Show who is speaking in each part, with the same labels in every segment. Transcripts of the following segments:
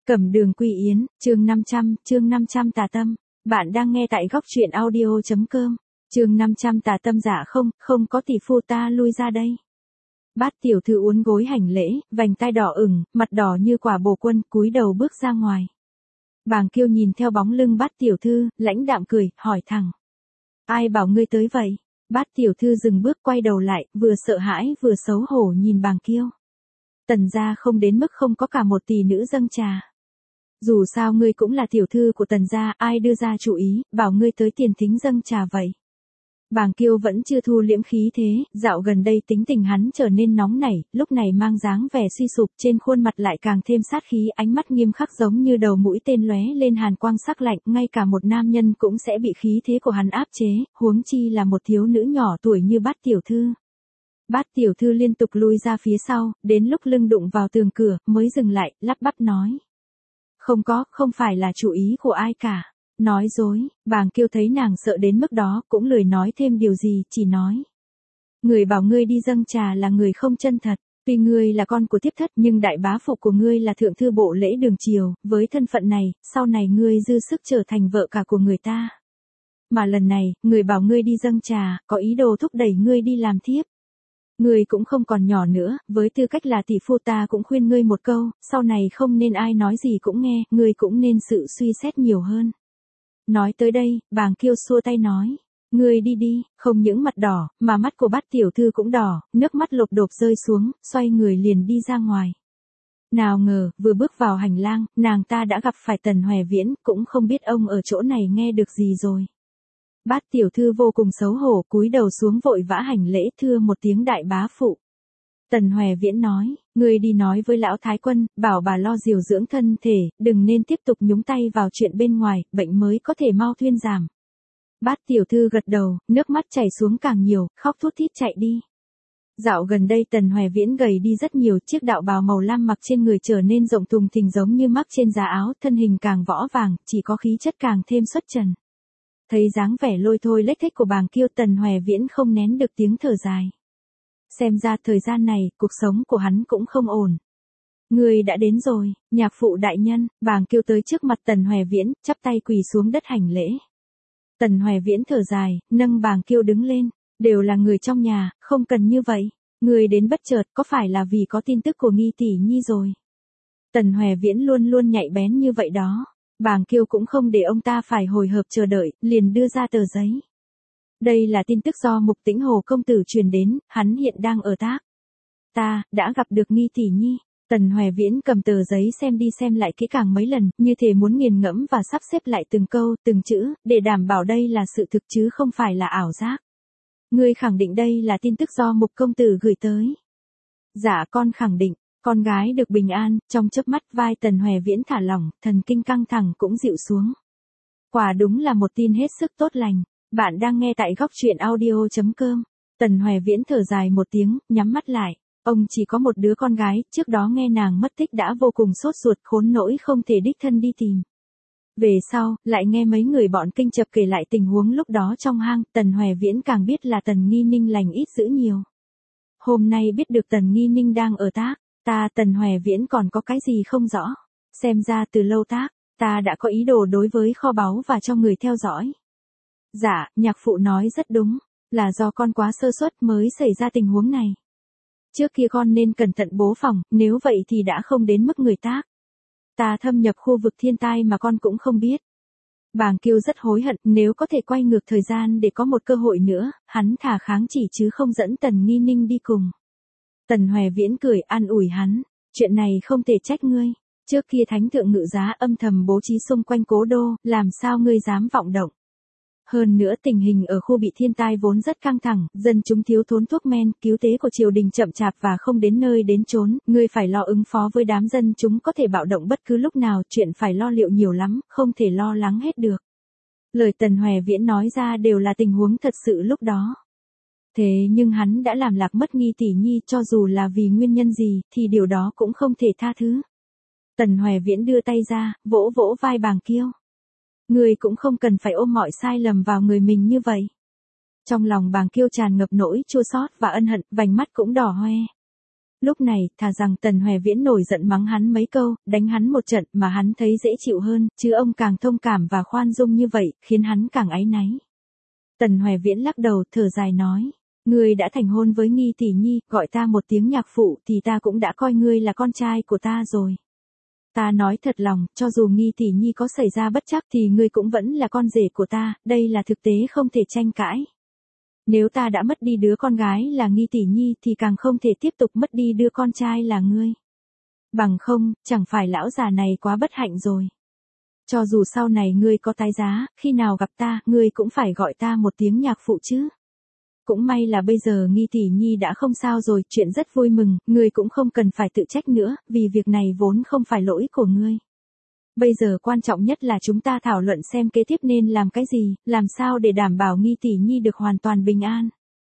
Speaker 1: Cẩm Đường Quy Yến, chương 500 Tà Tâm. Bạn đang nghe tại góc truyện audio.com. Chương 500 Tà Tâm. Dạ không có tỷ phu, ta lui ra đây. Bát tiểu thư uốn gối hành lễ, vành tai đỏ ửng, mặt đỏ như quả bồ quân, cúi đầu bước ra ngoài. Bàng Kiêu nhìn theo bóng lưng Bát tiểu thư, lãnh đạm cười, hỏi thẳng: ai bảo ngươi tới vậy? Bát tiểu thư dừng bước, quay đầu lại, vừa sợ hãi vừa xấu hổ nhìn Bàng Kiêu. Tần gia không đến mức không có cả một tỷ nữ dâng trà. Dù sao ngươi cũng là tiểu thư của Tần gia, ai đưa ra chủ ý, bảo ngươi tới tiền thính dâng trà vậy? Bàng Kiêu vẫn chưa thu liễm khí thế, dạo gần đây tính tình hắn trở nên nóng nảy, lúc này mang dáng vẻ suy sụp, trên khuôn mặt lại càng thêm sát khí, ánh mắt nghiêm khắc giống như đầu mũi tên lóe lên hàn quang sắc lạnh, ngay cả một nam nhân cũng sẽ bị khí thế của hắn áp chế, huống chi là một thiếu nữ nhỏ tuổi như Bát tiểu thư. Bát tiểu thư liên tục lui ra phía sau, đến lúc lưng đụng vào tường cửa, mới dừng lại, lắp bắp nói: không phải là chủ ý của ai cả. Nói dối. Bàng Kiêu thấy nàng sợ đến mức đó, cũng lười nói thêm điều gì, chỉ nói: người bảo ngươi đi dâng trà là người không chân thật. Tuy ngươi là con của tiếp thất, nhưng đại bá phụ của ngươi là thượng thư bộ lễ đường triều, với thân phận này, sau này ngươi dư sức trở thành vợ cả của người ta. Mà lần này, người bảo ngươi đi dâng trà, có ý đồ thúc đẩy ngươi đi làm thiếp. Ngươi cũng không còn nhỏ nữa, với tư cách là tỷ phu ta cũng khuyên ngươi một câu, sau này không nên ai nói gì cũng nghe, ngươi cũng nên sự suy xét nhiều hơn. Nói tới đây, Bàng Kiêu xua tay nói: ngươi đi đi. Không những mặt đỏ, mà mắt của Bát tiểu thư cũng đỏ, nước mắt lộp độp rơi xuống, xoay người liền đi ra ngoài. Nào ngờ, vừa bước vào hành lang, nàng ta đã gặp phải Tần Hoè Viễn, cũng không biết ông ở chỗ này nghe được gì rồi. Bát tiểu thư vô cùng xấu hổ, cúi đầu xuống vội vã hành lễ, thưa một tiếng đại bá phụ. Tần Hoè Viễn nói: ngươi đi nói với lão thái quân, bảo bà lo điều dưỡng thân thể, đừng nên tiếp tục nhúng tay vào chuyện bên ngoài, bệnh mới có thể mau thuyên giảm. Bát tiểu thư gật đầu, nước mắt chảy xuống càng nhiều, khóc thút thít chạy đi. Dạo gần đây Tần Hoè Viễn gầy đi rất nhiều, chiếc đạo bào màu lam mặc trên người trở nên rộng thùng thình giống như mắc trên giá áo, thân hình càng võ vàng, chỉ có khí chất càng thêm xuất trần. Thấy dáng vẻ lôi thôi lếch thếch của Bàng Kiêu, Tần Hoè Viễn không nén được tiếng thở dài. Xem ra thời gian này, cuộc sống của hắn cũng không ổn. Ngươi đã đến rồi, nhạc phụ đại nhân. Bàng Kiêu tới trước mặt Tần Hoè Viễn, chắp tay quỳ xuống đất hành lễ. Tần Hoè Viễn thở dài, nâng Bàng Kiêu đứng lên. Đều là người trong nhà, không cần như vậy. Ngươi đến bất chợt, có phải là vì có tin tức của Nghi tỷ nhi rồi? Tần Hoè Viễn luôn luôn nhạy bén như vậy đó. Bàng Kiêu cũng không để ông ta phải hồi hộp chờ đợi, liền đưa ra tờ giấy. Đây là tin tức do Mục Tĩnh Hồ công tử truyền đến, hắn hiện đang ở Tác. Ta đã gặp được Nghi tỷ nhi. Tần Hoè Viễn cầm tờ giấy xem đi xem lại kỹ càng mấy lần, như thể muốn nghiền ngẫm và sắp xếp lại từng câu, từng chữ, để đảm bảo đây là sự thực chứ không phải là ảo giác. Ngươi khẳng định đây là tin tức do Mục công tử gửi tới? Dạ con khẳng định. Con gái được bình an. Trong chớp mắt vai Tần Hoè Viễn thả lỏng, thần kinh căng thẳng cũng dịu xuống. Quả đúng là một tin hết sức tốt lành. Bạn đang nghe tại góc truyện audio.com. Tần Hoè Viễn thở dài một tiếng, nhắm mắt lại. Ông chỉ có một đứa con gái, trước đó nghe nàng mất tích đã vô cùng sốt ruột, khốn nỗi không thể đích thân đi tìm. Về sau, lại nghe mấy người bọn Kinh Chập kể lại tình huống lúc đó trong hang, Tần Hoè Viễn càng biết là Tần Nghi Ninh lành ít dữ nhiều. Hôm nay biết được Tần Nghi Ninh đang ở Tác, ta Tần Hoè Viễn còn có cái gì không rõ. Xem ra từ lâu Tác, ta đã có ý đồ đối với kho báu và cho người theo dõi. Dạ, nhạc phụ nói rất đúng, là do con quá sơ suất mới xảy ra tình huống này. Trước kia con nên cẩn thận bố phòng, nếu vậy thì đã không đến mức người Tác. Ta thâm nhập khu vực thiên tai mà con cũng không biết. Bàng Kiêu rất hối hận, nếu có thể quay ngược thời gian để có một cơ hội nữa, hắn thà kháng chỉ chứ không dẫn Tần Nghi Ninh đi cùng. Tần Hoè Viễn cười an ủi hắn: chuyện này không thể trách ngươi. Trước kia thánh thượng ngự giá âm thầm bố trí xung quanh cố đô, làm sao ngươi dám vọng động. Hơn nữa tình hình ở khu bị thiên tai vốn rất căng thẳng, dân chúng thiếu thốn thuốc men, cứu tế của triều đình chậm chạp và không đến nơi đến chốn, ngươi phải lo ứng phó với đám dân chúng có thể bạo động bất cứ lúc nào, chuyện phải lo liệu nhiều lắm, không thể lo lắng hết được. Lời Tần Hoè Viễn nói ra đều là tình huống thật sự lúc đó. Thế nhưng hắn đã làm lạc mất Nghi tỷ nhi, cho dù là vì nguyên nhân gì, thì điều đó cũng không thể tha thứ. Tần Hoè Viễn đưa tay ra, vỗ vỗ vai Bàng Kiêu. Ngươi cũng không cần phải ôm mọi sai lầm vào người mình như vậy. Trong lòng Bàng Kiêu tràn ngập nỗi chua xót và ân hận, vành mắt cũng đỏ hoe. Lúc này, thà rằng Tần Hoè Viễn nổi giận mắng hắn mấy câu, đánh hắn một trận mà hắn thấy dễ chịu hơn, chứ ông càng thông cảm và khoan dung như vậy, khiến hắn càng áy náy. Tần Hoè Viễn lắc đầu, thở dài nói. Ngươi đã thành hôn với Nghi tỷ nhi, gọi ta một tiếng nhạc phụ thì ta cũng đã coi ngươi là con trai của ta rồi. Ta nói thật lòng, cho dù Nghi tỷ nhi có xảy ra bất trắc thì ngươi cũng vẫn là con rể của ta, đây là thực tế không thể tranh cãi. Nếu ta đã mất đi đứa con gái là Nghi tỷ nhi thì càng không thể tiếp tục mất đi đứa con trai là ngươi. Bằng không, chẳng phải lão già này quá bất hạnh rồi. Cho dù sau này ngươi có tái giá, khi nào gặp ta, ngươi cũng phải gọi ta một tiếng nhạc phụ chứ. Cũng may là bây giờ Nghi tỷ nhi đã không sao rồi, chuyện rất vui mừng, ngươi cũng không cần phải tự trách nữa, vì việc này vốn không phải lỗi của ngươi. Bây giờ quan trọng nhất là chúng ta thảo luận xem kế tiếp nên làm cái gì, làm sao để đảm bảo Nghi tỷ nhi được hoàn toàn bình an.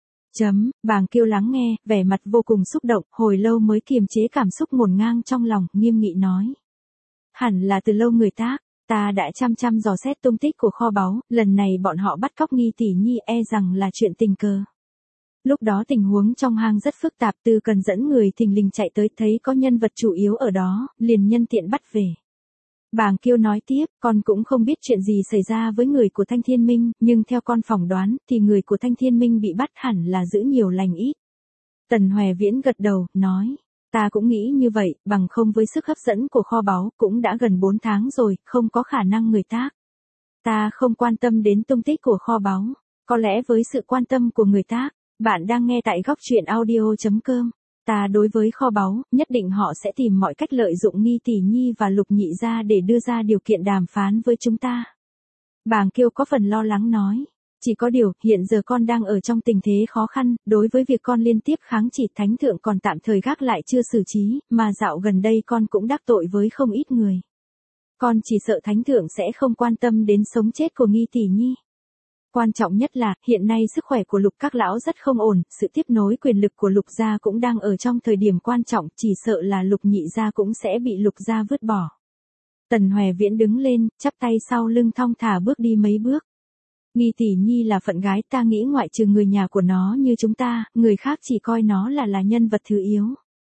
Speaker 1: Bàng Kiêu lắng nghe, vẻ mặt vô cùng xúc động, hồi lâu mới kiềm chế cảm xúc ngổn ngang trong lòng, nghiêm nghị nói. Hẳn là từ lâu người tác, ta đã chăm dò xét tung tích của kho báu, lần này bọn họ bắt cóc Nghi tỷ nhi e rằng là chuyện tình cờ. Lúc đó tình huống trong hang rất phức tạp, Tư Cần dẫn người thình lình chạy tới, thấy có nhân vật chủ yếu ở đó, liền nhân tiện bắt về. Bàng Kiêu nói tiếp, con cũng không biết chuyện gì xảy ra với người của Thanh Thiên Minh, nhưng theo con phỏng đoán, thì người của Thanh Thiên Minh bị bắt hẳn là giữ nhiều lành ít. Tần Hoè Viễn gật đầu, nói, ta cũng nghĩ như vậy, bằng không với sức hấp dẫn của kho báu, cũng đã gần 4 tháng rồi, không có khả năng người tác. Ta không quan tâm đến tung tích của kho báu, có lẽ với sự quan tâm của người tác, bạn đang nghe tại góc truyện audio.com. Ta đối với kho báu, nhất định họ sẽ tìm mọi cách lợi dụng Nghi tỷ nhi và Lục nhị gia để đưa ra điều kiện đàm phán với chúng ta. Bàng Kiêu có phần lo lắng nói. Chỉ có điều, hiện giờ con đang ở trong tình thế khó khăn, đối với việc con liên tiếp kháng chỉ thánh thượng còn tạm thời gác lại chưa xử trí, mà dạo gần đây con cũng đắc tội với không ít người. Con chỉ sợ thánh thượng sẽ không quan tâm đến sống chết của Nghi tỷ nhi. Quan trọng nhất là, hiện nay sức khỏe của Lục các lão rất không ổn, sự tiếp nối quyền lực của Lục gia cũng đang ở trong thời điểm quan trọng, chỉ sợ là Lục nhị gia cũng sẽ bị Lục gia vứt bỏ. Tần Hoè Viễn đứng lên, chắp tay sau lưng thong thả bước đi mấy bước. Nghi tỷ nhi là phận gái, ta nghĩ ngoại trừ người nhà của nó như chúng ta, người khác chỉ coi nó là nhân vật thứ yếu.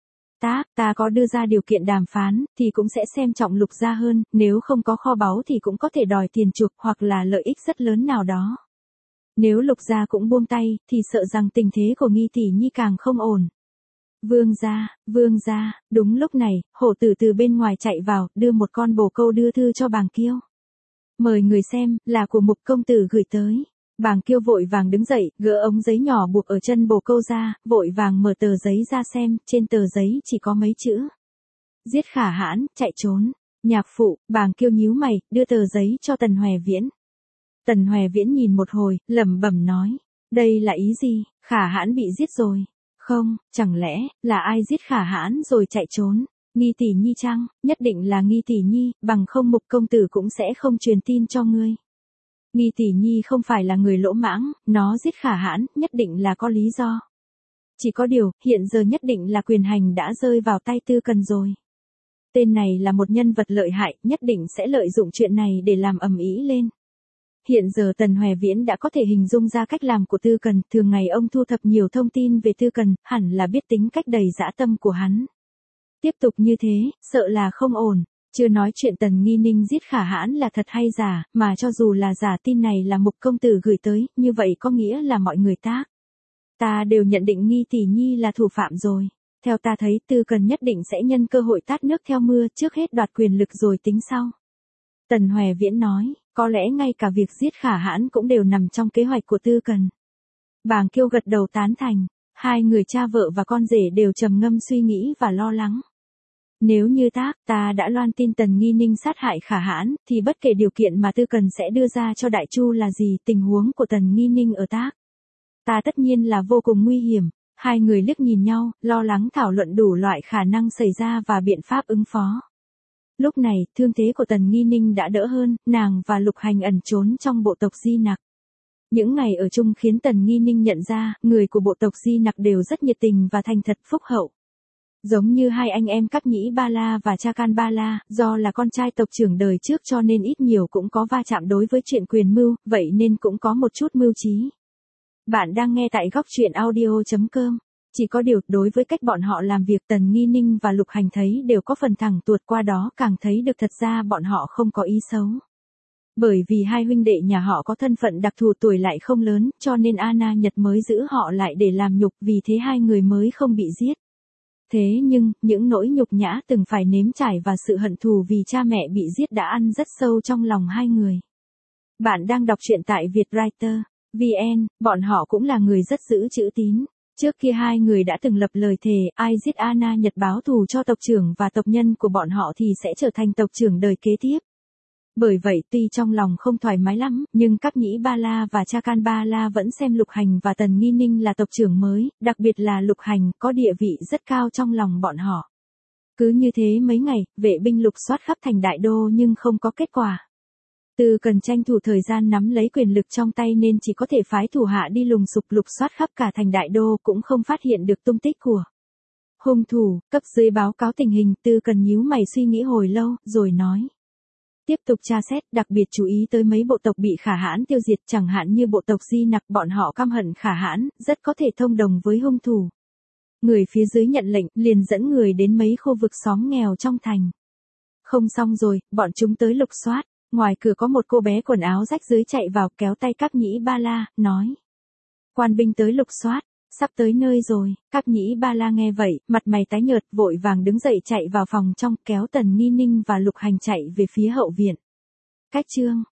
Speaker 1: Ta có đưa ra điều kiện đàm phán, thì cũng sẽ xem trọng Lục gia hơn, nếu không có kho báu thì cũng có thể đòi tiền chuộc hoặc là lợi ích rất lớn nào đó. Nếu Lục gia cũng buông tay, thì sợ rằng tình thế của Nghi tỷ nhi càng không ổn. Vương gia, đúng lúc này, hổ tử từ bên ngoài chạy vào, đưa một con bồ câu đưa thư cho Bàng Kiêu. Mời người xem, là của Mục công tử gửi tới. Bàng Kiêu vội vàng đứng dậy, gỡ ống giấy nhỏ buộc ở chân bồ câu ra, vội vàng mở tờ giấy ra xem, trên tờ giấy chỉ có mấy chữ. Giết Khả Hãn, chạy trốn. Nhạc phụ, Bàng Kiêu nhíu mày, đưa tờ giấy cho Tần Hoè Viễn. Tần Hoè Viễn nhìn một hồi, lẩm bẩm nói, đây là ý gì, Khả Hãn bị giết rồi. Không, chẳng lẽ, là ai giết Khả Hãn rồi chạy trốn? Nghi tỷ nhi chăng? Nhất định là Nghi tỷ nhi, bằng không Mục công tử cũng sẽ không truyền tin cho ngươi. Nghi tỷ nhi không phải là người lỗ mãng, nó giết Khả Hãn, nhất định là có lý do. Chỉ có điều, hiện giờ nhất định là quyền hành đã rơi vào tay Tư Cần rồi. Tên này là một nhân vật lợi hại, nhất định sẽ lợi dụng chuyện này để làm ầm ĩ lên. Hiện giờ Tần Hoè Viễn đã có thể hình dung ra cách làm của Tư Cần, thường ngày ông thu thập nhiều thông tin về Tư Cần, hẳn là biết tính cách đầy dã tâm của hắn. Tiếp tục như thế, sợ là không ổn. Chưa nói chuyện Tần Nghi Ninh giết Khả Hãn là thật hay giả, mà cho dù là giả tin này là Mục công tử gửi tới, như vậy có nghĩa là mọi người ta đều nhận định Nghi tỷ nhi là thủ phạm rồi. Theo ta thấy Tư Cần nhất định sẽ nhân cơ hội tát nước theo mưa, trước hết đoạt quyền lực rồi tính sau. Tần Hoè Viễn nói, có lẽ ngay cả việc giết Khả Hãn cũng đều nằm trong kế hoạch của Tư Cần. Bàng Kiêu gật đầu tán thành, hai người cha vợ và con rể đều trầm ngâm suy nghĩ và lo lắng. Nếu như ta đã loan tin Tần Nghi Ninh sát hại Khả Hãn, thì bất kể điều kiện mà Tư Cần sẽ đưa ra cho Đại Chu là gì, tình huống của Tần Nghi Ninh ở ta tất nhiên là vô cùng nguy hiểm. Hai người liếc nhìn nhau, lo lắng thảo luận đủ loại khả năng xảy ra và biện pháp ứng phó. Lúc này, thương thế của Tần Nghi Ninh đã đỡ hơn, nàng và Lục Hành ẩn trốn trong bộ tộc Di Nặc. Những ngày ở chung khiến Tần Nghi Ninh nhận ra, người của bộ tộc Di Nặc đều rất nhiệt tình và thành thật phúc hậu. Giống như hai anh em Cáp Nhĩ Ba La và Cha Can Ba La, do là con trai tộc trưởng đời trước cho nên ít nhiều cũng có va chạm đối với chuyện quyền mưu, vậy nên cũng có một chút mưu trí. Bạn đang nghe tại góc truyện audio.com. Chỉ có điều, đối với cách bọn họ làm việc Tần Nghi Ninh và Lục Hành thấy đều có phần thẳng tuột, qua đó càng thấy được thật ra bọn họ không có ý xấu. Bởi vì hai huynh đệ nhà họ có thân phận đặc thù, tuổi lại không lớn, cho nên Anna Nhật mới giữ họ lại để làm nhục, vì thế hai người mới không bị giết. Thế nhưng, những nỗi nhục nhã từng phải nếm trải và sự hận thù vì cha mẹ bị giết đã ăn rất sâu trong lòng hai người. Bạn đang đọc truyện tại Vietwriter VN, bọn họ cũng là người rất giữ chữ tín. Trước kia hai người đã từng lập lời thề, ai giết Anna Nhật báo thù cho tộc trưởng và tộc nhân của bọn họ thì sẽ trở thành tộc trưởng đời kế tiếp. Bởi vậy tuy trong lòng không thoải mái lắm, nhưng Cáp Nhĩ Ba La và Chakan Ba La vẫn xem Lục Hành và Tần Nghi Ninh là tộc trưởng mới, đặc biệt là Lục Hành có địa vị rất cao trong lòng bọn họ. Cứ như thế mấy ngày, vệ binh lục soát khắp thành đại đô nhưng không có kết quả. Từ cần tranh thủ thời gian nắm lấy quyền lực trong tay nên chỉ có thể phái thủ hạ đi lùng sục lục soát khắp cả thành đại đô, cũng không phát hiện được tung tích của hung thủ. Cấp dưới báo cáo tình hình, Từ cần nhíu mày suy nghĩ hồi lâu, rồi nói. Tiếp tục tra xét, đặc biệt chú ý tới mấy bộ tộc bị Khả Hãn tiêu diệt, chẳng hạn như bộ tộc Di Nặc, bọn họ căm hận Khả Hãn, rất có thể thông đồng với hung thủ. Người phía dưới nhận lệnh, liền dẫn người đến mấy khu vực xóm nghèo trong thành. Không xong rồi, bọn chúng tới lục soát. Ngoài cửa có một cô bé quần áo rách rưới chạy vào, kéo tay Cáp Nhĩ Ba La, nói. Quan binh tới lục soát, sắp tới nơi rồi. Cáp Nhĩ Ba La nghe vậy, mặt mày tái nhợt, vội vàng đứng dậy chạy vào phòng trong, kéo Tần Nghi Ninh và Lục Hành chạy về phía hậu viện. Cách chương